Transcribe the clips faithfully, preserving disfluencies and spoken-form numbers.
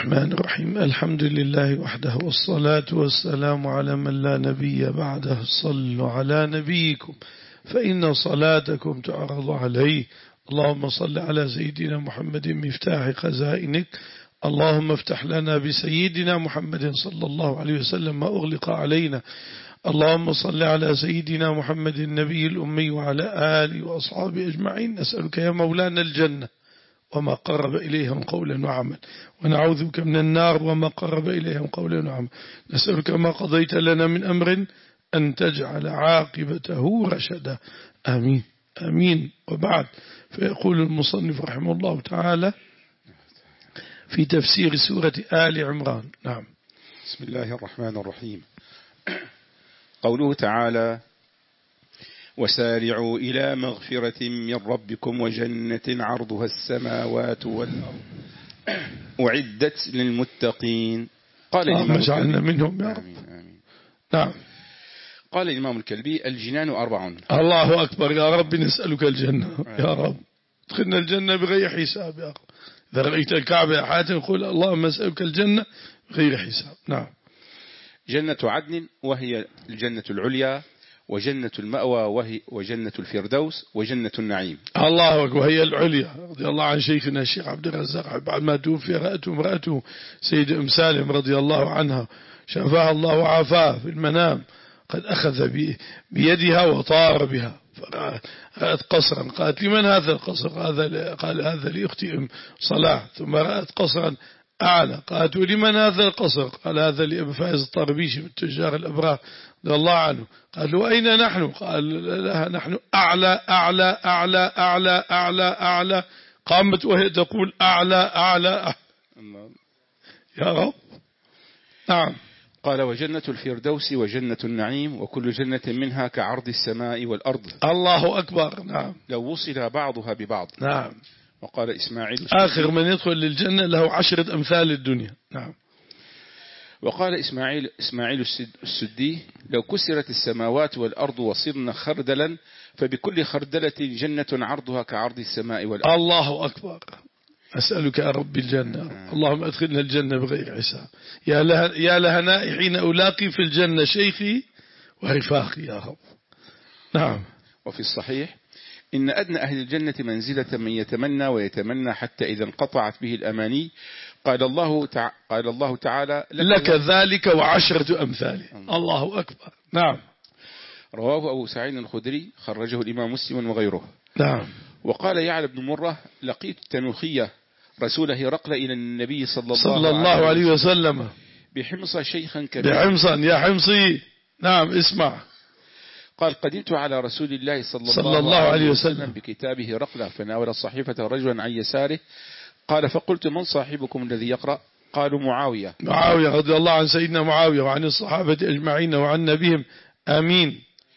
الرحمن الرحيم. الحمد لله وحده والصلاة والسلام على من لا نبي بعده. صلوا على نبيكم فإن صلاتكم تعرض عليه. اللهم صل على سيدنا محمد مفتاح خزائنك. اللهم افتح لنا بسيدنا محمد صلى الله عليه وسلم ما أغلق علينا. اللهم صل على سيدنا محمد النبي الأمي وعلى آله وأصحابه أجمعين. نسألك يا مولانا الجنة وما قرب إليهم قولا وعمل، ونعوذ بك من النار وما قرب إليهم قولا وعمل. نسألك ما قضيت لنا من أمر أن تجعل عاقبته رشدا. آمين آمين. وبعد، فيقول المصنف رحمه الله تعالى في تفسير سورة آل عمران. نعم. بسم الله الرحمن الرحيم. قوله تعالى: وسارعوا إلى مغفرة من ربكم وجنة عرضها السماوات والأرض أعدت للمتقين. قال الإمام جعلنا منهم يا رب. آمين آمين. نعم. قال الإمام الكلبي: الجنان أربع. الله أكبر يا رب، نسألك الجنة يا رب، ادخلنا الجنة بغير حساب يا رب. إذا رأيت الكعبة يا حاتم قل اللهم أسألك الجنة بغير حساب. نعم. جنة عدن وهي الجنة العليا، وجنة المأوى وهي وجنة الفردوس، وجنة النعيم. الله أكبر، وهي العليا. رضي الله عن شيخنا الشيخ عبد الرزاق بعد ما توفي رأته امرأته سيد أم سالم رضي الله عنها، شفاها الله وعافاها في المنام، قد أخذ بيدها وطار بها فرأت قصرا. قالت: لمن هذا القصر؟ قال: هذا لأختي أم صلاح. ثم رأت قصرا أعلى، قالت: لمن هذا القصر؟ قال: هذا لأبي فايز الطربيشي من تجار الأبرار رضي الله عنه. قال: وأين نحن؟ قال: لها: نحن أعلى أعلى أعلى أعلى أعلى أعلى. قامت وهي تقول: أعلى أعلى, أعلى. يا رب. نعم. قال: وجنة الفردوس وجنة النعيم، وكل جنة منها كعرض السماء والأرض. الله أكبر. نعم. لو وصل بعضها ببعض. نعم. وقال إسماعيل: آخر من يدخل للجنة له عشرة أمثال الدنيا. نعم. وقال إسماعيل إسماعيل السدي: لو كسرت السماوات والأرض وصرن خردلا فبكل خردلة جنة عرضها كعرض السماء والأرض. الله أكبر. أسألك يا رب الجنة. اللهم أدخلنا الجنة بغير حساب. يا لها يا لهنائي حين ألاقي في الجنة شيخي ورفاقي يا رب. نعم. وفي الصحيح: إن أدنى أهل الجنة منزلة من يتمنى ويتمنى حتى إذا انقطعت به الأماني قال الله تع... قال الله تعالى: لك, لك ذلك وعشرة أمثاله. الله أكبر. نعم. رواه أبو سعيد الخدري، خرجه الإمام مسلم وغيره. نعم. وقال يعلى بن مرة: لقيت التنوخية رسول هرقل إلى النبي صلى الله, صلى الله عليه وسلم بحمص شيخا كبيرا. بحمصا يا حمصي. نعم. اسمع. قال: قدمت على رسول الله صلى, صلى الله, الله عليه وسلم, وسلم بكتابه هرقل، فناول الصحيفة رجلا عن يساره. قال: فقلت: من صاحبكم الذي يقرأ؟ قالوا: معاوية. معاوية رضي الله عن سيدنا معاوية وعن الصحابة أجمعين وعن نبيهم. آمين.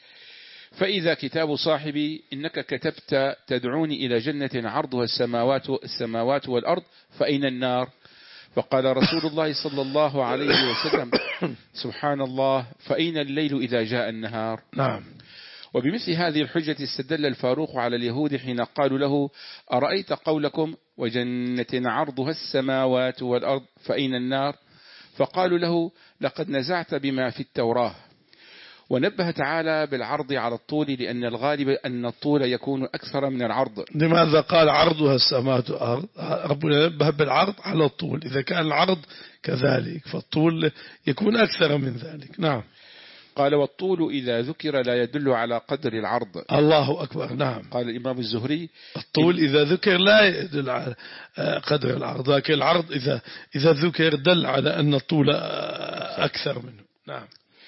فإذا كتاب صاحبي: إنك كتبت تدعوني إلى جنة عرضها السماوات, السماوات والأرض، فأين النار؟ فقال رسول الله صلى الله عليه وسلم: سبحان الله، فأين الليل إذا جاء النهار؟ نعم. وبمثل هذه الحجة استدل الفاروق على اليهود حين قالوا له: أرأيت قولكم وجنة عرضها السماوات والأرض فأين النار؟ فقالوا له: لقد نزعت بما في التوراة. ونبه تعالى بالعرض على الطول، لأن الغالب أن الطول يكون أكثر من العرض. لماذا قال عرضها السماوات والأرض؟ ربنا نبه بالعرض على الطول، إذا كان العرض كذلك فالطول يكون أكثر من ذلك. نعم. قال: والطول إذا ذكر لا يدل على قدر العرض. الله أكبر. نعم. قال الإمام الزهري: الطول إذا ذكر لا يدل على قدر العرض، لكن العرض إذا إذا ذكر دل على أن الطول أكثر منه. نعم.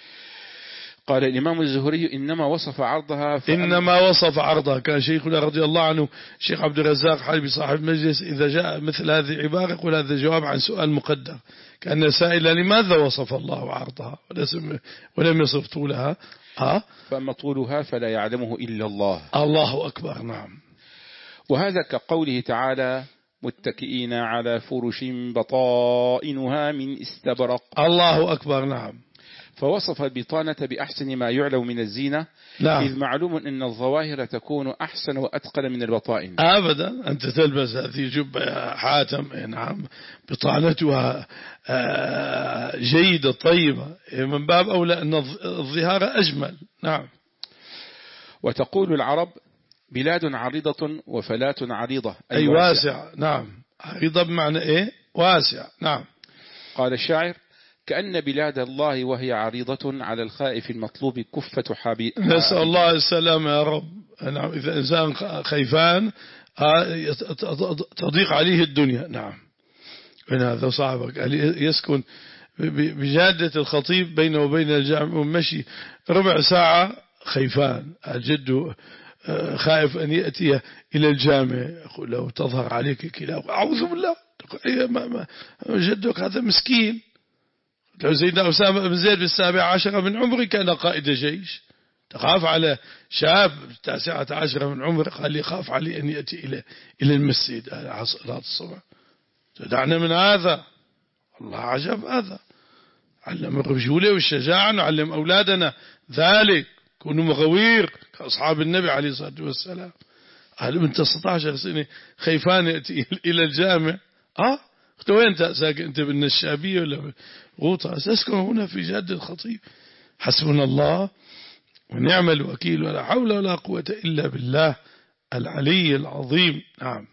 قال الإمام الزهري: إنما وصف عرضها إنما وصف عرضها. كان شيخنا رضي الله عنه الشيخ عبد الرزاق حلبي صاحب المجلس إذا جاء مثل هذه العبارة يقول: هذا جواب عن سؤال مقدر، كأن سائلا لماذا وصف الله عرضها ولم يصف طولها؟ ها؟ فأما طولها فلا يعلمه إلا الله. الله أكبر. نعم. وهذا كقوله تعالى: متكئين على فرش بطائنها من استبرق. الله أكبر. نعم. فوصف البطانة بأحسن ما يعلم من الزينة. نعم. إذ معلوم أن الظواهر تكون أحسن وأتقل من البطائن. أبدا، أنت تلبس هذه جبة يا حاتم، نعم، بطانتها جيدة طيبة، من باب أولى أن الظهار أجمل. نعم. وتقول العرب بلاد عريضة وفلات عريضة، أي, أي واسع. واسع. نعم. عريضة بمعنى إيه؟ واسع. نعم. قال الشاعر كأن بلاد الله وهي عريضة على الخائف المطلوب كفة حبيب. نسأل الله السلامة يا رب. نعم. إذا إنسان خيفان تضيق عليه الدنيا. نعم. من هذا صاحبك يسكن بجادة الخطيب بينه وبين الجامع ومشي ربع ساعة خيفان الجد خائف أن يأتي إلى الجامع، يقول له تظهر عليك كلاب، أعوذ بالله، جدك هذا مسكين. لو سيدنا أسامة بن زيد بالسابع عشر من عمره كان قائد جيش، تخاف على شاب التاسعة عشر من عمره، قال لي خاف علي أن يأتي إلى إلى المسجد على صلاة الصبح. دعنا من هذا، الله عجب هذا. علم الرجولة والشجاعة، نعلم أولادنا ذلك، كونوا مغوير كأصحاب النبي عليه الصلاة والسلام. قال من ستة عشر سنة خيفان يأتي إلى الجامع. آه وين ساكن أنت بالنشابية ولا غوطة؟ سأسكن هنا في جادة الخطيب. حسبنا الله ونعم الوكيل، ولا حول ولا قوة إلا بالله العلي العظيم. نعم.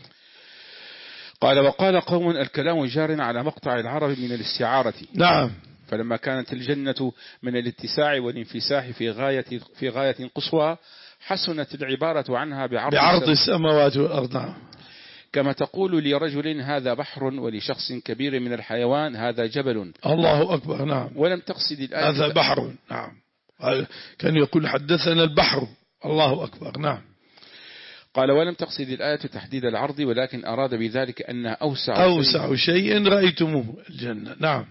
قال وقال قوم الكلام جار على مقطع العرب من الاستعارة. نعم. فلما كانت الجنة من الاتساع والانفساح في غاية في غاية قصوى حسنت العبارة عنها بعرض, بعرض السماوات والأرض. نعم. كما تقول لرجل هذا بحر ولشخص كبير من الحيوان هذا جبل. الله أكبر. نعم. ولم تقصد الآية هذا بحر. نعم. كان يقول حدثنا البحر. الله أكبر. نعم. قال ولم تقصد الآية تحديد العرض، ولكن أراد بذلك أنها أوسع, أوسع شيء رأيتموه الجنة. نعم.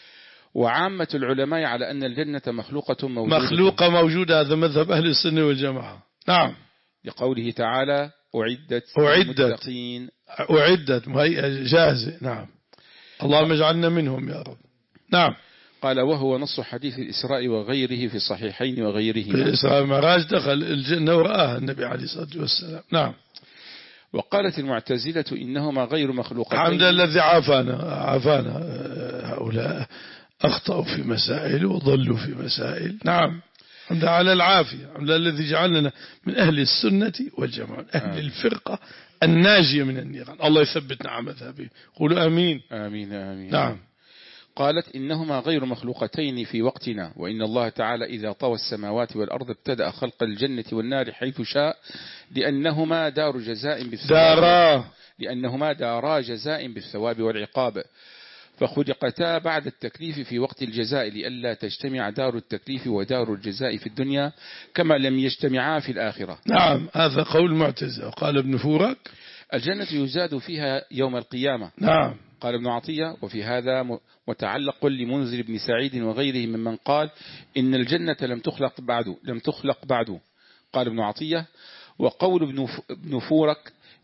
وعامة العلماء على أن الجنة مخلوقة موجودة مخلوقة موجودة، هذا مذهب أهل السنة والجماعة. نعم. لقوله تعالى أعدت أعدت أعدت مهيئة جاهزة. نعم. اللهم اجعلنا منهم يا رب. نعم. قال وهو نص حديث الإسراء وغيره في الصحيحين وغيرهما. في الإسراء والمعراج دخل الجنة ورآها النبي عليه الصلاة والسلام. نعم. وقالت المعتزلة إنهما غير مخلوقتين. الحمد لله الذي عافانا عافانا هؤلاء أخطأوا في مسائل وضلوا في مسائل. نعم. الحمد لله على العافية. الحمد لله الذي جعلنا من أهل السنة والجماعة، أهل الفرقة الناجية من النيران. الله يثبتنا على مذهبه. قولوا آمين. آمين آمين. نعم. قالت إنهما غير مخلوقتين في وقتنا، وإن الله تعالى إذا طوى السماوات والأرض ابتدأ خلق الجنة والنار حيث شاء، لأنهما دار جزاء بالثواب دارا لأنهما دارا جزاء بالثواب والعقاب، فخلقتا بعد التكليف في وقت الجزاء لئلا تجتمع دار التكليف ودار الجزاء في الدنيا كما لم يجتمعا في الآخرة. نعم. هذا قول معتزلة. وقال ابن فورك الجنة يزاد فيها يوم القيامة. نعم. قال ابن عطية وفي هذا متعلق لمنذر بن سعيد وغيره ممن قال إن الجنة لم تخلق بعد لم تخلق بعد. قال ابن عطية وقول ابن فورك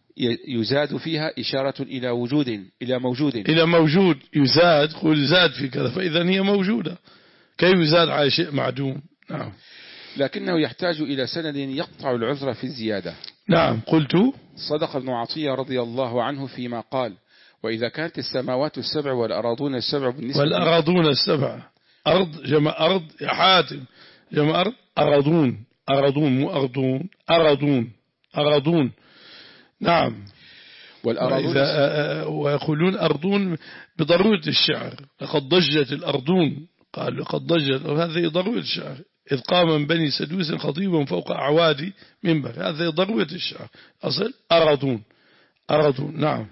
يزاد فيها إشارة إلى وجود إلى موجود إلى موجود يزاد، قل زاد في كذا، فإذا هي موجودة. كيف يزاد على شيء معدوم؟ نعم. لكنه يحتاج إلى سند يقطع العذر في الزيادة. نعم. قلت صدق ابن عطية رضي الله عنه فيما قال وإذا كانت السماوات السبع والأراضون السبع بالنسبة والأراضون السبع أرض جمع أرض يا حاتم جمع أرض أراضون أراضون مو أرضون أراضون أراضون. نعم. والأراضون ويقولون أرضون بضرورة الشعر، لقد ضجت الأرضون، قال لقد ضجت، وهذه ضرورة الشعر. إذ قام من بني سدوس خطيبا فوق أعوادي منبر، هذه ضرورة الشعر. أصل أراضون أراضون. نعم.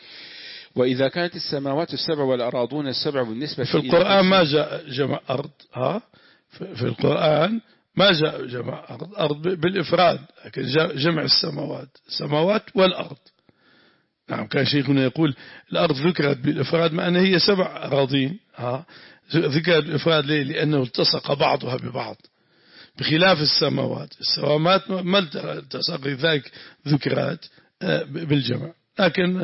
وإذا كانت السماوات السبع والأراضون السبع بالنسبة في القرآن ما جاء جمع أرض. ها في القرآن ما جاء جمع أرض أرض بالإفراد، لكن جمع السماوات السماوات والأرض. نعم. كان شيخنا يقول الأرض ذكرت بالإفراد مع أنها هي سبع أراضين. ها ذكرت بالإفراد ليه؟ لأنه التصق بعضها ببعض، بخلاف السماوات. السماوات ما التصق، لذلك ذكرت بالجمع، لكن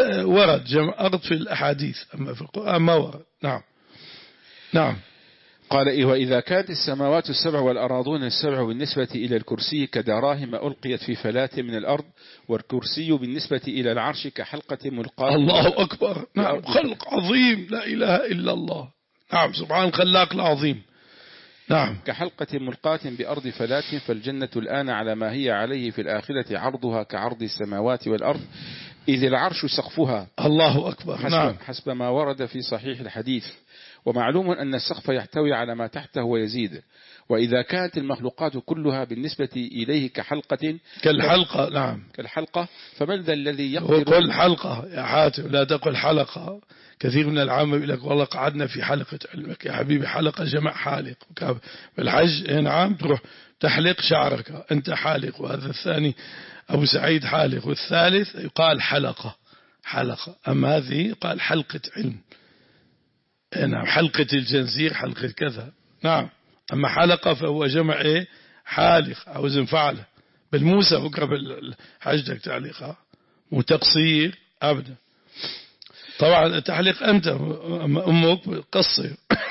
ورد جمع أرض في الأحاديث، أما في القرآن ما ورد. نعم. نعم. قال إيه وإذا كانت السماوات السبع والأراضون السبع بالنسبة إلى الكرسي كدراهم ألقيت في فلاة من الأرض، والكرسي بالنسبة إلى العرش كحلقة ملقاة. الله أكبر. نعم، خلق عظيم، لا إله إلا الله. نعم، سبحان الخلاق العظيم. نعم، كحلقة ملقاة بأرض فلاة، فالجنة الآن على ما هي عليه في الآخرة عرضها كعرض السماوات والأرض، إذ العرش سقفها. الله أكبر. حسب, نعم. حسب ما ورد في صحيح الحديث. ومعلوم أن السقف يحتوي على ما تحته ويزيد. وإذا كانت المخلوقات كلها بالنسبة إليه كحلقة كالحلقة. نعم، كالحلقة، فمن ذا الذي يقدر. وقل حلقة يا حاتم، لا تقل حلقة. كثير من العامة يقول لك والله قعدنا في حلقة علمك. يا حبيبي، حلقة جمع حالق. بالحج نعم تروح تحلق شعرك، أنت حالق، وهذا الثاني أبو سعيد حالق، والثالث يقال حلقة حلقة. أما هذه يقال حلقة علم. نعم، حلقة الجنزير، حلقة كذا. نعم، أما حلقة فهو جمع إيه؟ حالق أو وزن فعله. بالموسى بكرة بالحجدك تعليقها، وتقصير أبدا. طبعا تحلق أنت، أما أمك قصر.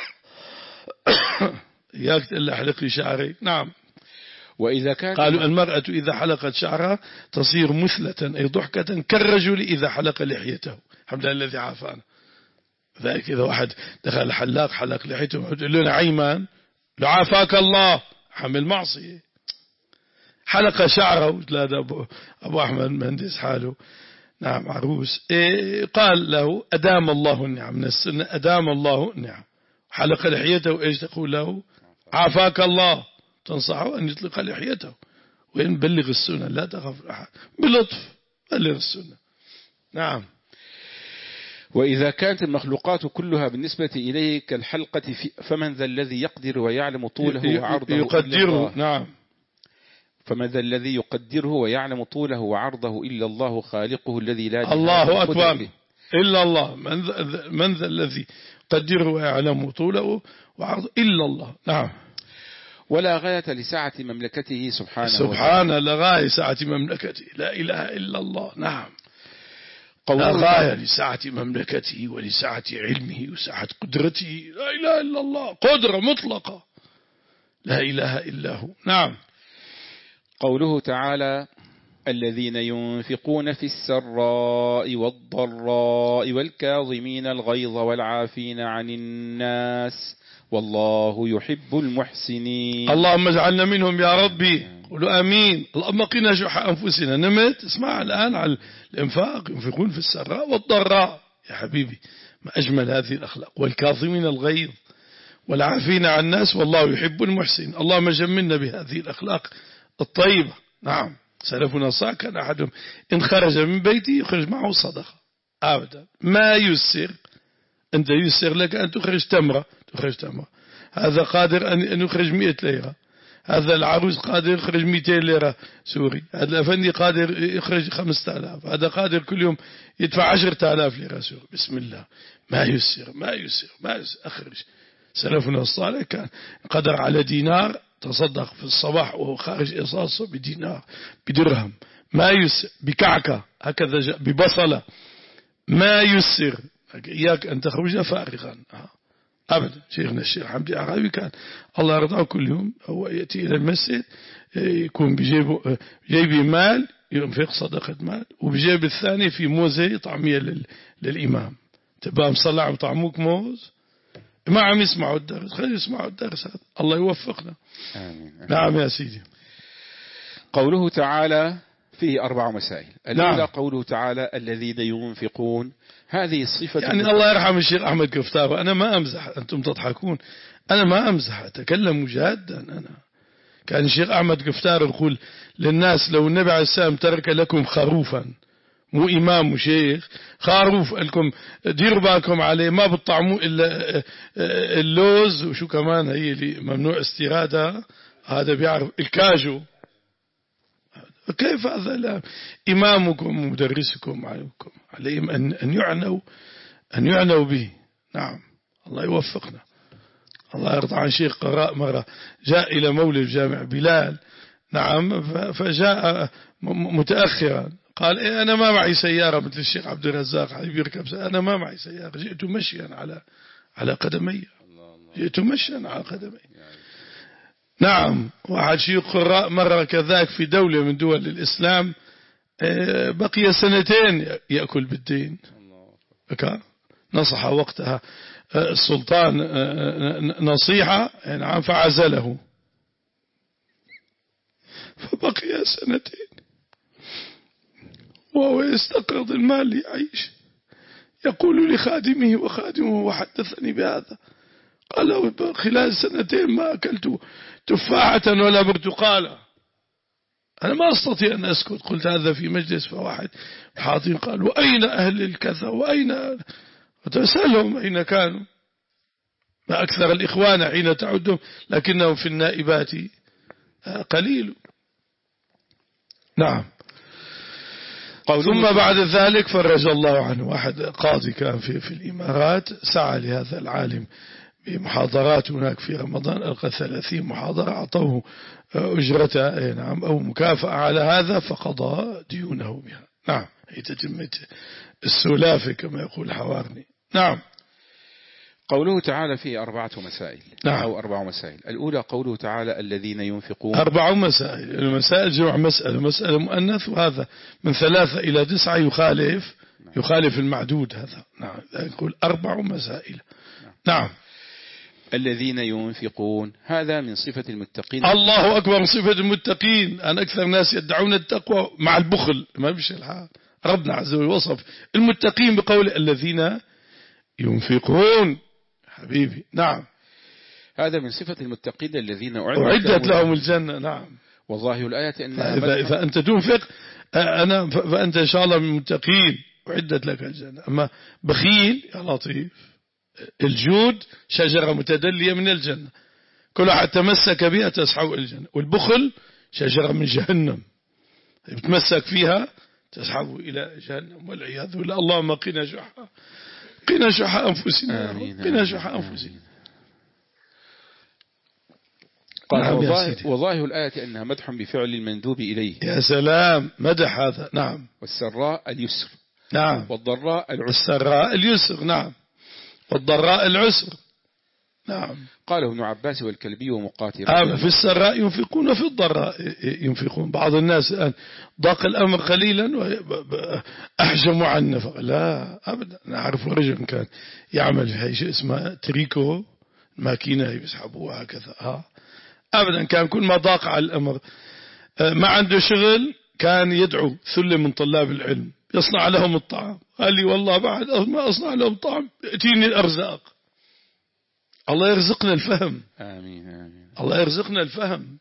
إياك تقول حلقي شعري. نعم. وإذا كان قالوا المرأة إذا حلقت شعرها تصير مثلة أي ضحكة كالرجل إذا حلق لحيته. الحمد لله الذي عافانا. ذلك إذا واحد دخل حلاق حلق لحيته يقول لنا عيمان لعافاك الله، حمل معصية. حلق شعره. لا، أبو, أبو أحمد مهندس حاله. نعم، عروس. إيه قال له أدام الله النعم، من السنة أدام الله النعم. حلق لحيته، إيش تقول له؟ عافاك الله. تنصحه أن يطلق لحيته، وإن بلغ السنة، لا تخف أحد، بلطف بلغ السنة. نعم. وإذا كانت المخلوقات كلها بالنسبة إليه كالحلقة، فمن ذا الذي يقدر ويعلم طوله وعرضه؟ يقدره. نعم. فمن ذا الذي يقدره ويعلم طوله وعرضه إلا الله خالقه الذي لا. الله أكبر. إلا الله. من ذا, من ذا الذي يقدره ويعلم طوله وعرضه إلا الله. نعم. ولا غاية لسعة مملكته سبحانه سبحانه، لا غاية سعة مملكته، لا إله إلا الله. نعم. لا غاية لسعة مملكته ولسعة علمه وسعة قدرته، لا إله إلا الله. قدرة مطلقة، لا إله إلا هو. نعم. قوله تعالى الذين ينفقون في السراء والضراء والكاظمين الغيظ والعافين عن الناس والله يحب المحسنين. اللهم اجعلنا منهم يا ربي. قولوا آمين. اللهم قنا شح أنفسنا. نمت اسمع الآن على الإنفاق. ينفقون في السراء والضراء. يا حبيبي، ما أجمل هذه الأخلاق. والكاظمين الغيظ والعافين عن الناس والله يحب المحسنين. اللهم جملنا بهذه الأخلاق الطيبة. نعم. سلفنا صح كان أحدهم إن خرج من بيته يخرج معه صدقة أبدا. ما يسر. أنت يسر لك أن تخرج تمرة، تخرج تمرة. هذا قادر أن يخرج مئة ليرة. هذا العروس قادر يخرج مئتين ليرة سوري. هذا الأفندي قادر يخرج خمسة آلاف. هذا قادر كل يوم يدفع عشرة آلاف ليرة سوري. بسم الله. ما يسر ما يسر ما يسر. أخرج. سلفنا الصالح كان قدر على دينار تصدق في الصباح وهو خارج إصاصه بدينار بدرهم. ما يسر. بكعكة هكذا جاء ببصلة. ما يسر. إياك أن تخرج فارغا أبدا. شيخنا الشيخ حمدي عربي كان الله يرضاه كل يوم هو يأتي إلى المسجد يكون بجيبه جيبه مال ينفق صدقة مال، وبجيب الثاني في موزة طعمية للإمام. تبقى مصلع وطعموك موز ما عم يسمعوا الدرس. خلي يسمعوا الدرس هذا. الله يوفقنا. آمين. نعم يا سيدي. قوله تعالى فيه أربع مسائل. الأولى نعم. قوله تعالى الذين ينفقون، هذه الصفة يعني الله يرحم الشيخ أحمد كفتار. أنا ما أمزح، أنتم تضحكون. أنا ما أمزح، أتكلم جادا. أنا كان الشيخ أحمد كفتار يقول للناس لو النبي عليه السلام ترك لكم خروفا، مو إمام وشيخ، خروف لكم ديروا بالكم عليه، ما بتطعموا إلا اللوز وشو كمان هي اللي ممنوع استيرادها، هذا بيعرف الكاجو. كيف هذا لا إمامكم ومدرسكم عليكم عليهم أن أن يعنوا أن يعنوا به. نعم. الله يوفقنا. الله يرضى عن شيخ قراء مرة جاء إلى مولد جامع بلال. نعم. فجاء متأخرا قال إيه أنا ما معي سيارة مثل الشيخ عبد الرزاق حبيب يركب. أنا ما معي سيارة، جئت مشيا على على قدمي. جئت مشيا على قدمي. نعم. واحد شيوخ قراء مرة كذاك في دولة من دول الإسلام بقي سنتين يأكل بالدين، نصح وقتها السلطان نصيحة نعم فعزله، فبقي سنتين وهو يستقرض المال ليعيش. يقول لخادمه وخادمه وحدثني بهذا، قال خلال سنتين ما أكلت تفاحة ولا برتقالة. أنا ما أستطيع أن أسكت. قلت هذا في مجلس، فواحد حاضرين قال وأين أهل الكذا وأين، وتسألهم أين كانوا. ما أكثر الإخوان حين تعدهم، لكنهم في النائبات قليل. نعم. ثم بعد ذلك فرج الله عنه. واحد قاضي كان في, في الإمارات سعى لهذا العالم بمحاضرات هناك في رمضان، ألقى ثلاثين محاضرة، أعطوه أجرته نعم أو مكافأة على هذا، فقضى ديونه بها. نعم. هي تتمة السلافة كما يقول حوارني. نعم. قوله تعالى فيه أربعة مسائل. نعم. أو أربع مسائل. الأولى قوله تعالى الذين ينفقون. أربع مسائل. المسائل جمع مسألة، مسألة مؤنث، وهذا من ثلاثة إلى تسعة يخالف نعم. يخالف المعدود هذا. نعم. يقول أربع مسائل. نعم. نعم. الذين ينفقون هذا من صفة المتقين. الله أكبر. من صفة المتقين. أن أكثر الناس يدعون التقوى مع البخل، ما بيش الحال. ربنا عز وجل وصف المتقين بقول الذين ينفقون. حبيبي. نعم. هذا من صفة المتقين الذين أعدت لهم الجنة. نعم. وظاهر الآية أن إذا, إذا أنت تنفق أنا فأنت إن شاء الله من المتقين، أعدت لك الجنة. أما بخيل يا لطيف، الجود شجرة متدلية من الجنة، كل واحد تمسك بها تسحو الجنة، والبخل شجرة من جهنم بتمسك فيها تسحب إلى جهنم والعياذ بالله. اللهم قنا شح قنا شح أنفسنا قنا شح أنفسنا. قال وظاهر الآية أنها مدح بفعل المندوب إليه. يا سلام، مدح هذا. نعم. والسراء اليسر. نعم. والضراء العسر. السراء اليسر. نعم. والضراء العسر. نعم. قاله ابن عباس والكلبي ومقاتل. آه في السراء ينفقون وفي الضراء ينفقون. بعض الناس الآن ضاق الأمر قليلا وأحجموا عن النفق. لا أبدا. أنا أعرف رجل كان يعمل في شيء اسمه تريكو، ماكينة يسحبوها هكذا. ها أبدا. كان كل ما ضاق على الأمر ما عنده شغل كان يدعو ثلة من طلاب العلم يصنع لهم الطعام. قال لي والله بعد ما أصنع لهم طعام يأتيني الأرزاق. الله يرزقنا الفهم. آمين آمين. الله يرزقنا الفهم.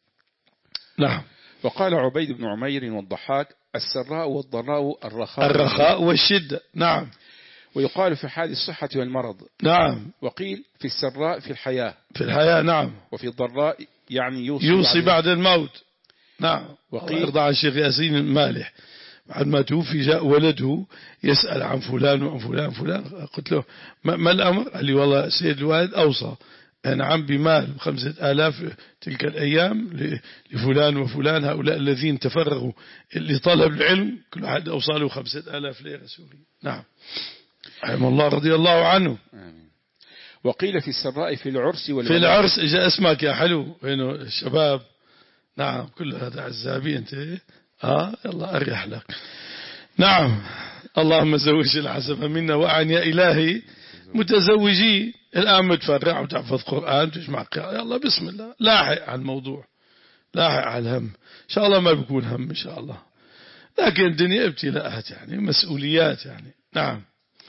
نعم. وقال عبيد بن عمير والضحاك السراء والضراء الرخاء الرخاء والشدة. نعم. ويقال في حال الصحة والمرض. نعم. وقيل في السراء في الحياة. في الحياة. نعم. وفي الضراء يعني يوصي, يوصي بعد, بعد الموت. نعم. وقيل يرضى عن الشيخ ياسين المالح بعد ما توفي جاء ولده يسأل عن فلان وعن فلان فلان. قلت له ما الأمر؟ قال لي والله سيد الوالد أوصى أنا عم بمال بخمسة آلاف تلك الأيام لفلان وفلان، هؤلاء الذين تفرغوا لطلب العلم كل واحد أوصى له خمسة آلاف ليرة سورية. نعم. رحمه الله رضي الله عنه. آمين. وقيل في السراء في العرس في العرس. إجا اسمك يا حلو وينه الشباب. نعم. كل هذا عزابي أنت. آه يلا أريح لك. نعم. اللهم زوج العزبة منا وعن يا إلهي متزوجي الآن متفرع وتحفظ قرآن تجمع قراءة. يلا بسم الله. لاحق على الموضوع، لاحق على الهم. إن شاء الله ما بيكون هم إن شاء الله، لكن الدنيا ابتلاءات يعني مسؤوليات يعني. نعم.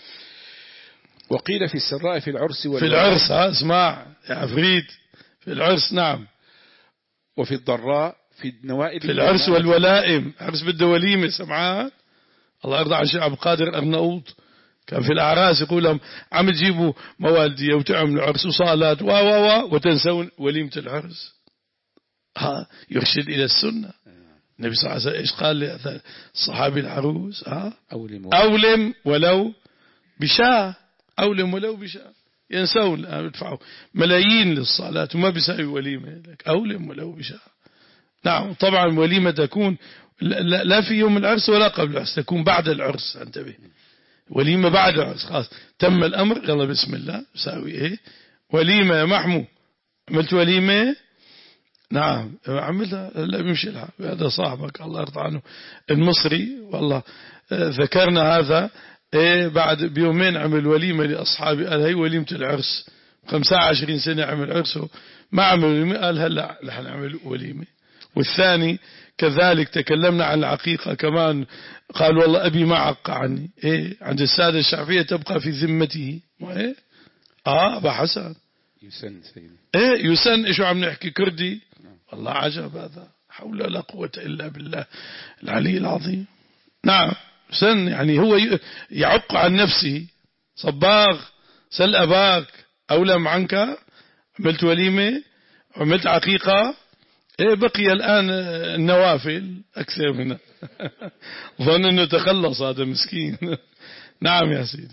وقيل في السراء في العرس في العرس. ها اسمع يا عفريت في العرس. نعم. وفي الضراء في النوائب. في العرس والولائم. عرس بده وليمة سمعان. الله يرضى عن الشيخ عبد القادر أرناؤوط كان في الأعراس يقول لهم عم تجيبوا موالدية وتعملوا عرس وصالات و و و وتنسون وليمة العرس. ها يرشد إلى السنة. النبي صلى الله عليه وسلم إيش قال للصحابي العروس؟ ها أولم, أولم ولو بشاة. أولم ولو بشاة. ينسون الآن يدفعوا ملايين للصلاة وما بيساوي وليمة. لك أولم ولو بشاة. نعم. طبعا وليمة تكون لا في يوم العرس ولا قبل العرس، تكون بعد العرس. انتبه. وليمة بعد العرس خلاص تم الأمر يلا بسم الله ساوي إيه وليمة يا محمو، عملت وليمة؟ نعم عملها. لا بيمشي الحال، هذا صاحبك الله يرضى عنه المصري والله. ذكرنا هذا إيه بعد بيومين عمل وليمة لأصحابي، قال هي وليمة العرس، خمسة وعشرين سنة عمل عرسه ما عمل وليمة، قال هلا رح نعمل وليمة. والثاني كذلك تكلمنا عن العقيقة كمان، قال والله أبي ما عق عني. إيه عند السادة الشعبية تبقى في ذمته. إيه آه أبا حسن يسن سيدي. إيه يسن. شو عم نحكي كردي؟ والله عجب هذا، حول ولا قوة إلا بالله العلي العظيم. نعم سن يعني هو يعق عن نفسه. صباغ سل أباك أولم عنك، عملت وليمة، عملت عقيقة، إيه بقي الآن النوافل أكثر منها. ظن أنه تخلص هذا مسكين. نعم يا سيدي.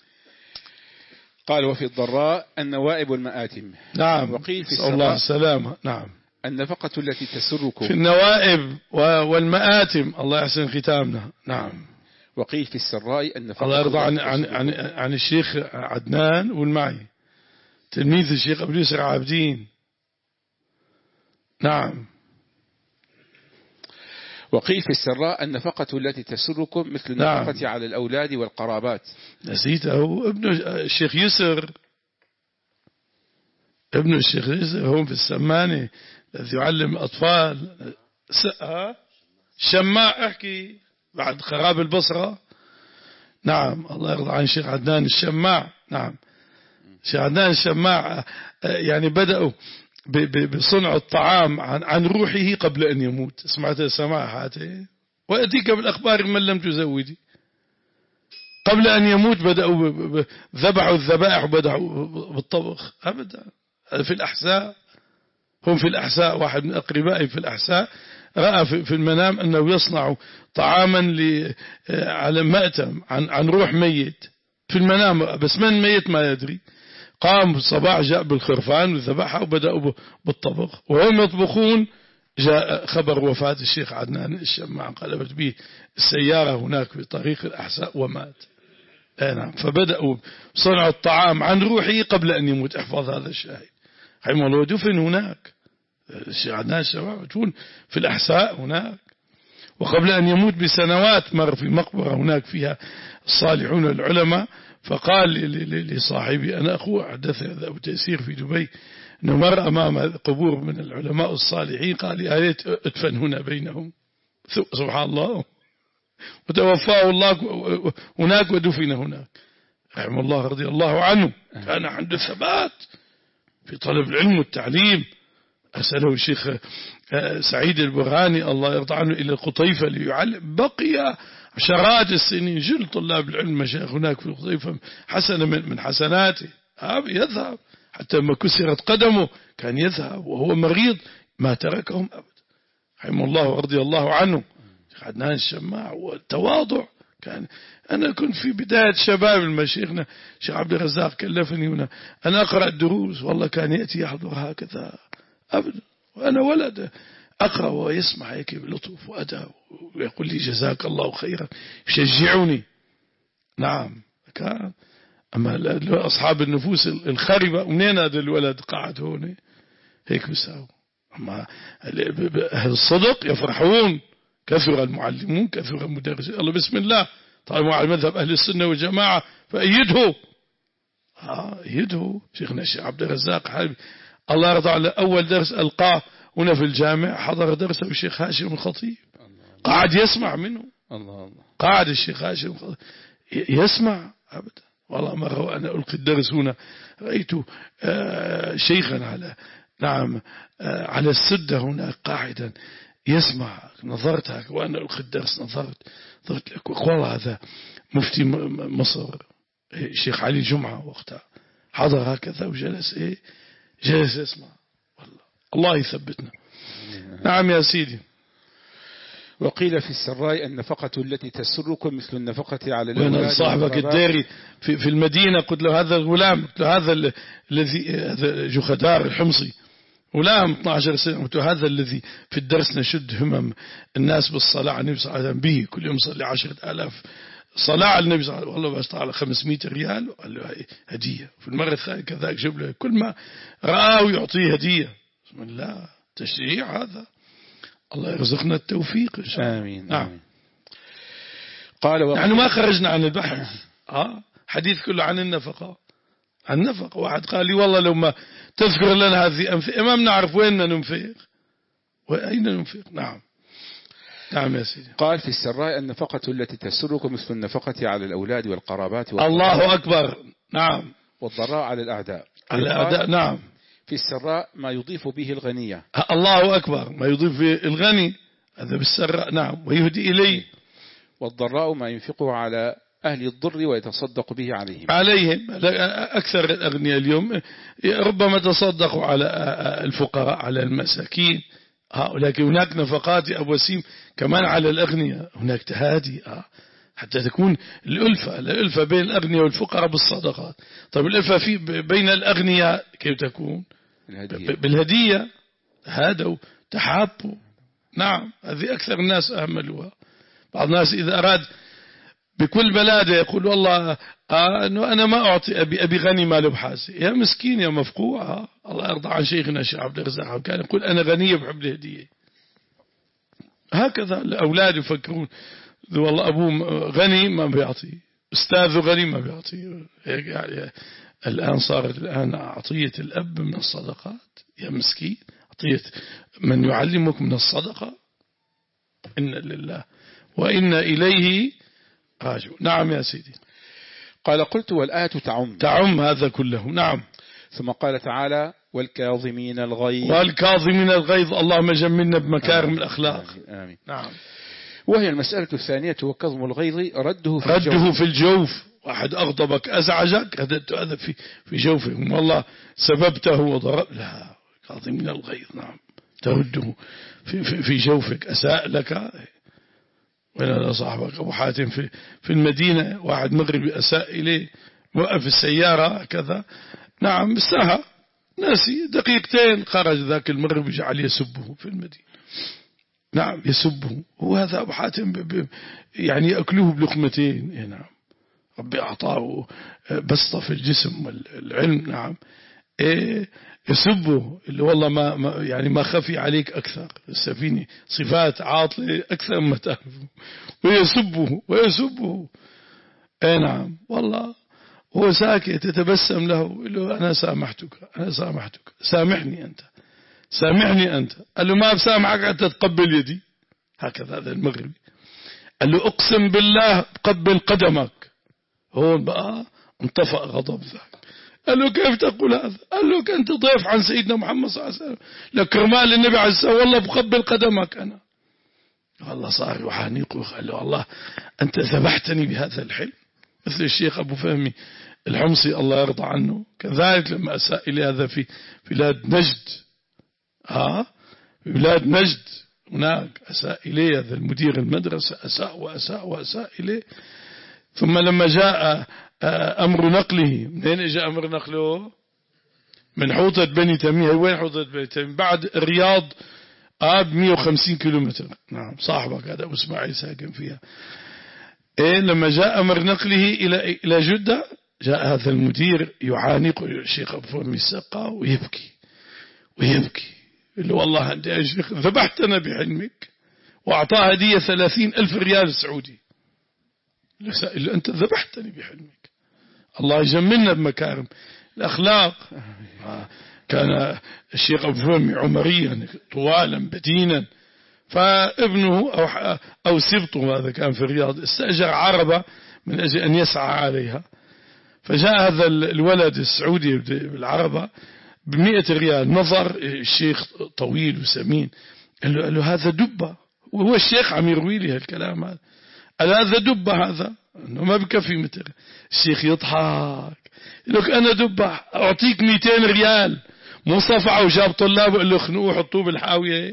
قال وفي الضراء النوائب والمآتم. نعم وقيل في السراء الله السلامة. نعم النفقة التي تسركم في النوائب والمآتم. الله يحسن ختامنا. نعم. وقيل في السراء النفقة. الله يرضى عن, عن, عن, عن الشيخ عدنان والمعي تلميذ الشيخ أبو يسر عابدين. نعم. وقيل في السراء النفقة التي تسركم مثل النفقة نعم. على الأولاد والقرابات. نسيته ابن الشيخ يسر، ابن الشيخ يسر هو في السمانة الذي يعلم الأطفال. شماع احكي بعد خراب البصرة. نعم الله يرضى عن الشيخ عدنان الشماع. نعم الشيخ عدنان الشماع يعني بدأوا بصنع الطعام عن, عن روحه قبل أن يموت. سمعت سماحاته وأتيك بالأخبار من لم تزودي. قبل أن يموت بدأوا ذبحوا الذبائح وبدأوا بالطبخ. أبدا في الأحساء، هم في الأحساء. واحد من أقربائي في الأحساء رأى في المنام أنه يصنع طعاما على مأتم عن, عن روح ميت في المنام، بس من ميت ما يدري. قام الصباح جاء بالخرفان وذبحها وبدأوا بالطبخ، وهم يطبخون جاء خبر وفاة الشيخ عدنان الشماع. قلبت به السيارة هناك في طريق الأحساء ومات. نعم فبدأوا صنع الطعام عن روحه قبل أن يموت. احفظ هذا الشاهد. حيث الله دفن هناك الشيخ عدنان الشماع دفن في الأحساء هناك، وقبل أن يموت بسنوات مر في مقبرة هناك فيها الصالحون العلماء، فقال لصاحبي أنا أخوه حدث هذا أبو تيسير في دبي أنه مر أمام قبور من العلماء الصالحين، قال لي آيات ادفن هنا بينهم. سبحان الله. وتوفاه الله هناك ودفن هناك رحمه الله رضي الله عنه. كان عنده ثبات في طلب العلم والتعليم. أسأله الشيخ سعيد البرهاني الله يرضى عنه إلى القطيفة ليعلم، بقي عشرات السنين جل طلاب العلم مشايخ هناك في القطيفة حسن من حسناته يذهب، حتى ما كسرت قدمه كان يذهب وهو مريض ما تركهم أبدا رحمه الله ورضي الله عنه. عدنان الشماع والتواضع كان. أنا كنت في بداية شباب المشيخنا شيخ عبد الرزاق كلفني هنا أنا أقرأ الدروس، والله كان يأتي يحضر هكذا أبدا وأنا ولد أقرأ ويسمع هيك بلطف وأداء ويقول لي جزاك الله خيرا يشجعني. نعم كان. أما أصحاب النفوس الخربة منين هذا الولد قاعد هون هيك بيساوي. أما أهل الصدق يفرحون، كثر المعلمون كثر المدرسين. الله بسم الله طالما على مذهب أهل السنة والجماعة فأيده. آه أيده شيخنا الشيخ عبد الرزاق حبيبي الله يرضى على أول درس ألقاه هنا في الجامع، حضر درسه الشيخ هاشم الخطيب قاعد يسمع منه. الله الله. قاعد الشيخ هاشم الخطيب يسمع أبدا. والله مرة وأنا ألقي الدرس هنا رأيت آه شيخا على نعم آه على السدة هناك قاعدا يسمع. نظرت هكذا وأنا ألقي الدرس، نظرت نظرت لك والله هذا مفتي مصر الشيخ علي جمعة وقتها حضر هكذا وجلس إيه جلس يسمع. والله الله يثبتنا. نعم يا سيدي. وقيل في السراء النفقة التي تسركم مثل النفقة على الأولاد. وأنا صاحبك الداري في, في المدينة قلت له هذا الغلام، قلت له هذا الذي هذا جخدار الحمصي غلام اثني عشر سنة، قلت له هذا الذي في الدرس نشد همم الناس بالصلاة على النبي صلى الله عليه وسلم به كل يوم صلي عشرة آلاف صلاة على النبي صلى الله عليه وسلم، والله بس على خمسمائة ريال، قال له هدية. في المرة الثانية كذلك جاب له، كل ما رآه يعطيه هدية. بسم الله، تشريع هذا. الله يرزقنا التوفيق إن شاء الله. آمين. نعم. آمين. قال نحن يعني ما خرجنا عن البحث. آه حديث كله عن النفقة، عن النفقة. واحد قال لي والله لو ما تذكر لنا هذه أمثلة ما بنعرف وين ننفق وأين ننفق. نعم. نعم يا سيدي. قال في السراء النفقة التي تسركم مثل النفقة على الأولاد والقرابات الله أكبر. نعم. والضراء على الأعداء. على الأعداء. نعم. في السراء ما يضيف به الغنية. الله أكبر، ما يضيف به الغني هذا بالسراء. نعم. ويهدي إليه. والضراء ما ينفقه على أهل الضر ويتصدق به عليهم. عليهم. أكثر الأغنياء اليوم ربما تصدقوا على الفقراء، على المساكين. لكن هناك نفقات يا أبو وسيم كمان على الأغنياء. هناك تهادي حتى تكون الألفة الألفة بين الأغنياء والفقراء بالصدقات. طيب الألفة في بين الأغنياء كيف تكون؟ الهدية. بالهدية. هذا تحابوا. نعم. هذه أكثر الناس أهملوها. بعض الناس إذا أراد بكل بلادة يقول والله أنه أنا ما أعطي أبي, أبي غني ماله بحاسي. يا مسكين يا مفقوع. الله يرضى عن شيخنا الشيخ عبد الرزاق كان يقول أنا غني بحب الهدية. هكذا الأولاد يفكرون والله أبوه غني ما بيعطي، أستاذه غني ما بيعطي. يعني الآن صارت الآن عطية الأب من الصدقات. يا مسكين، عطية من يعلمك من الصدقة. إن لله وإن إليه راجعون. نعم يا سيدي. قال قلت والآية تعم تعم هذا كله. نعم. ثم قال تعالى والكاظمين الغيظ والكاظمين الغيظ. اللهم جملنا بمكارم الأخلاق. آمين. آمين. نعم. وهي المسألة الثانية وكظم الغيظ رده في رده الجوف. في الجوف. واحد أغضبك أزعجك رددت هذا في في جوفه والله سببته وضرب. لا، كاظمين الغيظ. نعم. ترده في في في جوفك. أساء لك ولا صاحبك أبو حاتم في في المدينة، واحد مغربي أساء إليه، وقف السيارة كذا. نعم. بالساعة ناسي دقيقتين خرج ذاك المغربي جعل يسبه في المدينة. نعم. يسبه. وهذا أبو حاتم ب ب يعني يأكله بلقمتين. نعم. ربي أعطاه بسطة في الجسم والعلم. نعم. إيه يسبه اللي والله ما, ما يعني ما خفي عليك أكثر. السفينة صفات عاطلة أكثر ما تعرفه. ويسبه ويسبه. اي نعم. والله هو ساكت يتبسم له يقول له أنا سامحتك أنا سامحتك سامحني أنت سامحني أنت. قال له ما بسامحك أنت تقبل يدي. هكذا هذا المغربي. قال له أقسم بالله قبل قدمك. هون بقى انطفأ غضب ذاك. قال له كيف تقول هذا؟ قال له أنت ضيف عن سيدنا محمد صلى الله عليه وسلم لكرمال النبي عليه الصلاة والسلام والله بقبل قدمك أنا. والله صار يحانيقه. قال له الله أنت ذبحتني بهذا الحلم. مثل الشيخ أبو فهمي الحمصي الله يرضى عنه كذلك لما أساء إلي هذا في بلاد نجد. ها في بلاد نجد هناك أساء إليه هذا المدير المدرسة. أساء وأساء وأساء إليه. ثم لما جاء أمر نقله، منين جاء أمر نقله؟ من حوطة بني تميم. وين حوطة بني تميم؟ بعد الرياض ب مئة وخمسين كيلومتر. نعم. صاحبك هذا أبو إسماعيل ساكن فيها. إيه لما جاء أمر نقله إلى إلى جدة جاء هذا المدير يعانق الشيخ أبو فهمي السقا ويبكي ويبكي. اللي والله أنت يا شيخ ذبحتنا بحلمك. وأعطاه هدية ثلاثين ألف ريال سعودي. اللي أنت ذبحتني بحلمك. الله يجملنا بمكارم الأخلاق. كان الشيخ أبو فهمي عمريا طوالا بدينا، فابنه أو, أو سبطه هذا كان في الرياض استأجر عربة من أجل أن يسعى عليها. فجاء هذا الولد السعودي بالعربة بمئة ريال. نظر الشيخ طويل وسمين قال له, قال له هذا دبة. وهو الشيخ عم يروي لي هالكلام هذا. قال هذا دبة هذا أنه ما بكفي متر. الشيخ يضحك يقول أنا دبة أعطيك مئتين ريال. مو صفعه وجاب طلاب وقال له خنوه وحطوه بالحاوية.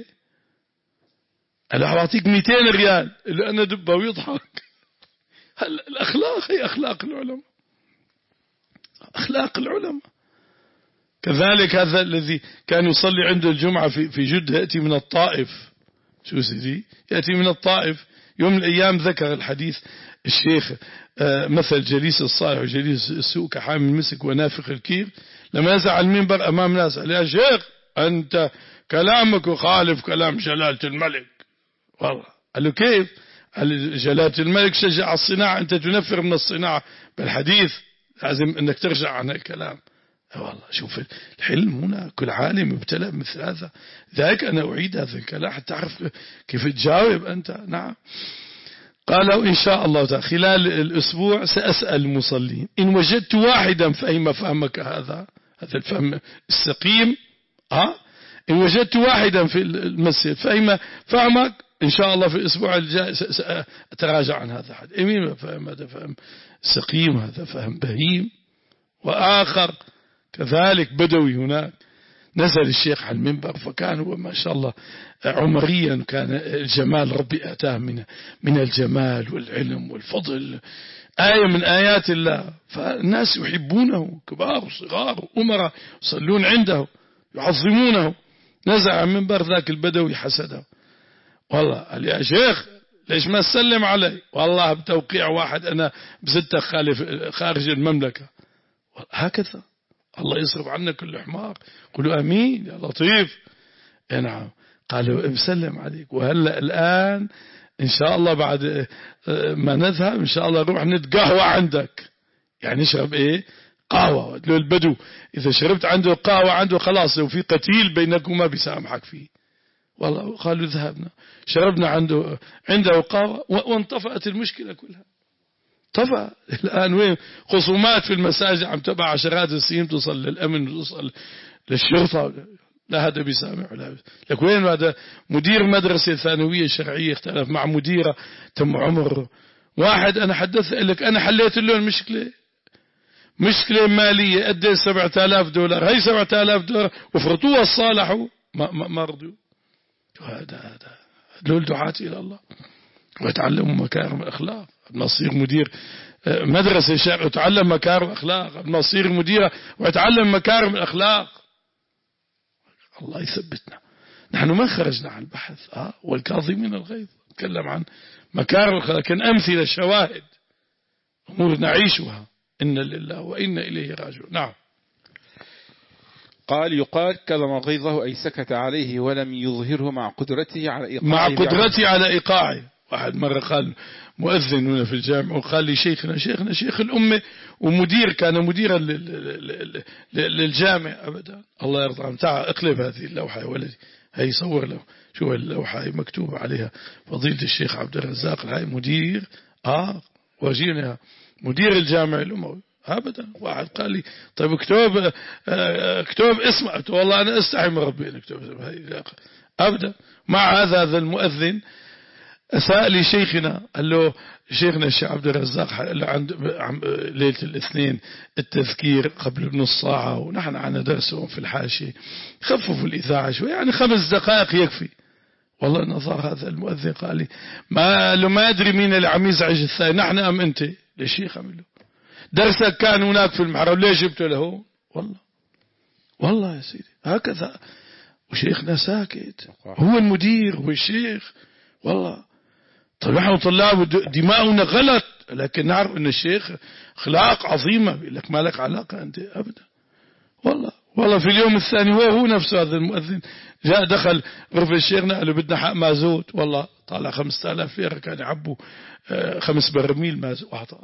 قال له أعطيك مئتين ريال. قال له أنا دبة ويضحك. الأخلاق هي أخلاق العلماء. أخلاق العلماء. كذلك هذا الذي كان يصلي عنده الجمعة في في جدة يأتي من الطائف. شو سيدي؟ يأتي من الطائف يوم من الأيام ذكر الحديث الشيخ مثل جليس الصالح وجليس السوء كحامل المسك ونافخ الكير. لما يزع على المنبر أمام ناس قال: يا شيخ أنت كلامك يخالف كلام جلالة الملك. والله قال له: كيف؟ قال: جلالة الملك شجع الصناعة، أنت تنفر من الصناعة بالحديث، لازم أنك ترجع عن الكلام. والله شوف الحلم هنا، كل عالم يبتلى مثل هذا. ذلك أنا أعيد هذا الكلام حتى تعرف كيف تجاوب أنت. نعم. قالوا: إن شاء الله تعالى خلال الأسبوع سأسأل المصلين، إن وجدت واحدا فهم فهمك هذا هذا الفهم السقيم، أه؟ إن وجدت واحدا في المسجد فهم فهمك، إن شاء الله في الأسبوع الجاي سأتراجع عن هذا حد. إمين فهم هذا فهم سقيم، هذا فهم بهيم. وآخر كذلك بدوي هناك، نزل الشيخ على المنبر، فكان هو ما شاء الله عمريا، كان الجمال ربي أتاه من من الجمال والعلم والفضل، آية من آيات الله، فالناس يحبونه، كبار وصغار وأمراء يصلون عنده يعظمونه. نزل على المنبر ذاك البدوي حسده، والله قال: يا شيخ ليش ما تسلم علي؟ والله بتوقيع واحد أنا بستة خالف خارج المملكة. هكذا الله يصرف عنا كل حمار. قولوا أمين يا لطيف. نعم. قالوا: بسلم عليك. وهلأ الآن إن شاء الله بعد ما نذهب إن شاء الله نروح نتقهوى عندك، يعني نشرب إيه؟ قهوة. لو البدو إذا شربت عنده قهوة عنده خلاص، لو في قتيل بينكم ما بيسامحك فيه. والله قالوا ذهبنا شربنا عنده عنده قهوة وانطفأت المشكلة كلها. طفى. الآن وين خصومات في المساجد عم تبع عشرات السنين، توصل للأمن وتوصل للشرطة. لا هذا بيسامح ولا لك. وين هذا مدير مدرسة ثانوية شرعية اختلف مع مديرة تم عمر واحد. أنا حدثت لك أنا حليت له المشكلة، مشكلة مالية قد سبعة آلاف دولار، هي سبعة آلاف دولار وفرطوها الصالحوا ما ما ما رضوا. هذا هذا دول دعاة إلى الله ويتعلموا مكارم الأخلاق. نصير مدير مدرسة شرعية ويتعلم مكارم الأخلاق، نصير مديرة ويتعلم مكارم الأخلاق. الله يثبتنا. نحن ما خرجنا عن البحث آه والكاظمين الغيظ، نتكلم عن مكارم الأخلاق، لكن أمثلة شواهد أمور نعيشها. إن لله وإن إليه راجعون. نعم. قال: يقال كظم غيظه أي سكت عليه ولم يظهره مع قدرته على إيقاعه مع قدرته على إيقاعه. واحد مرة قال مؤذن هنا في الجامع وقال لي: شيخنا شيخنا شيخ الأمة ومدير، كان مديرا للجامع أبدا الله يرضى عنه. تعال اقلب هذه اللوحة يا ولدي، هي صور له، شو اللوحة مكتوب عليها فضيلة الشيخ عبد الرزاق، هاي مدير آه ورجينا مدير الجامع الأموي أبدا. واحد قال لي: طيب اكتب اكتب اسمه. والله أنا استحي من ربي أن اكتب اسمه أبدا. مع هذا هذا المؤذن أساء لي شيخنا، قال له: شيخنا الشيخ عبد الرزاق عند ليلة الاثنين التذكير قبل بنص ساعة ونحن عنا درسهم في الحاشية، خففوا الإذاعة شوي، يعني خمس دقائق يكفي. والله نظر هذا المؤذن قال لي: ما له ما أدري مين اللي عم يزعج الثاني، نحن أم أنت؟ للشيخ عمل له درسك كان هناك في المحرم، ليش جبته له؟ والله والله يا سيدي هكذا. وشيخنا ساكت، هو المدير هو الشيخ. والله طيب نحن طلاب دماؤنا غلط، لكن نعرف ان الشيخ اخلاق عظيمة. بيقول لك ما لك علاقة انت ابدا. والله والله في اليوم الثاني هو هو نفسه هذا المؤذن جاء دخل غرفة الشيخنا قال له: بدنا حق مازوت. والله طالع خمسة آلاف ليرة كان يعبوا خمس برميل مازوت واعطاه.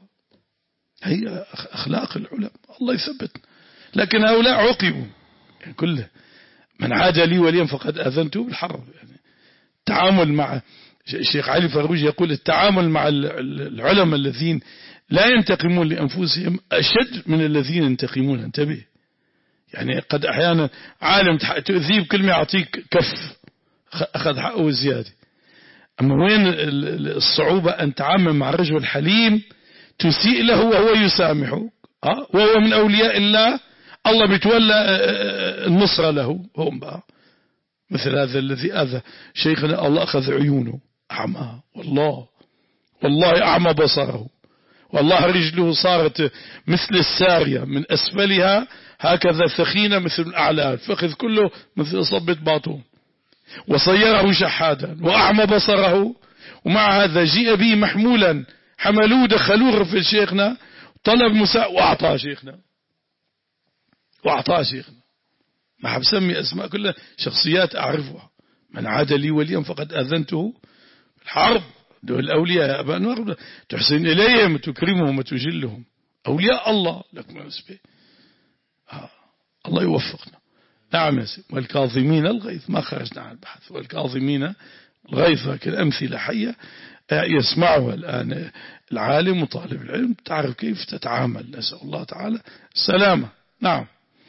هي أخلاق العلماء الله يثبتنا. لكن هؤلاء عوقبوا، يعني كله من عاد لي وليا فقد أذنته بالحرب. يعني تعامل مع الشيخ علي فروج يقول: التعامل مع العلماء الذين لا ينتقمون لأنفسهم أشد من الذين ينتقمون. انتبه، يعني قد أحيانا عالم تؤذيه بكلمة يعطيك كف أخذ حقه زيادة. أما وين الصعوبة أن تعامل مع الرجل الحليم تسيء له وهو يسامحه أه؟ وهو من أولياء الله، الله بيتولى النصرة له. هم بقى مثل هذا الذي أذى شيخنا، الله أخذ عيونه أعمى، والله والله أعمى بصره، والله رجله صارت مثل السارية من أسفلها هكذا ثخينة مثل الأعلى، الفخذ كله مثل صبة باطون، وصيره شحادا وأعمى بصره ومع هذا جيء به محمولا، حملوه دخلوه غرفة شيخنا، طلب مساء وأعطاه شيخنا وأعطاه شيخنا. ما حب سمي أسماء كلها شخصيات أعرفها. من عاد لي وليا فقد أذنته الحرب. دول الأولياء أبا أنوار تحسن إليهم وتكرمهم وتجلهم، أولياء الله لك نسبة. آه. الله يوفقنا. نعم يا سيدي. والكاظمين الغيظ، ما خرجنا عن البحث. والكاظمين الغيظ كالأمثلة حية يسمعها الآن العالم وطالب العلم، تعرف كيف تتعامل. نسأل الله تعالى السلامة. نعم.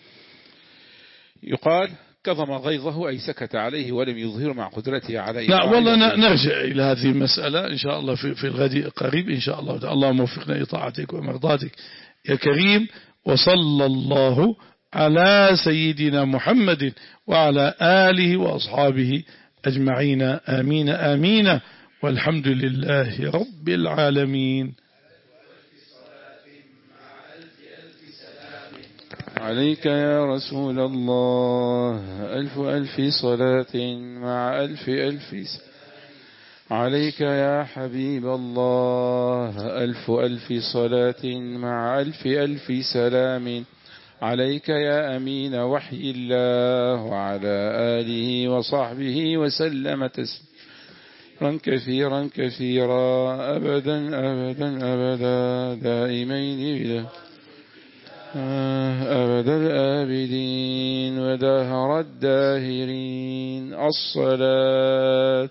يقال كظم غيظه أي سكت عليه ولم يظهر مع قدرته عليه. لا والله نرجع إلى هذه المسألة إن شاء الله في, في الغد قريب إن شاء الله. اللهم وفقنا لطاعتك ومرضاتك يا كريم. وصلى الله على سيدنا محمد وعلى آله وأصحابه أجمعين. آمين آمين. والحمد لله رب العالمين. عليك يا رسول الله ألف ألف صلاة مع ألف ألف سلام. عليك يا حبيب الله ألف ألف صلاة مع ألف ألف سلام. عليك يا أمين وحي الله وعلى آله وصحبه وسلم تسليما كثيرا كثيرا أبدا أبدا أبدا دائمين بلا أبد الآبدين ودهر الداهرين. الصلاة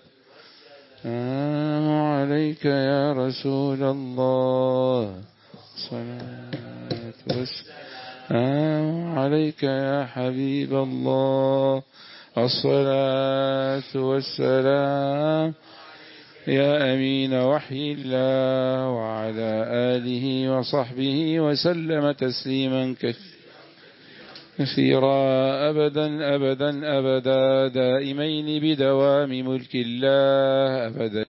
عليك يا رسول الله، الصلاة والسلام عليك يا حبيب الله، الصلاة والسلام يا أمين وحي الله وعلى آله وصحبه وسلم تسليما كثيرا أبدا أبدا أبدا دائمين بدوام ملك الله أبدا.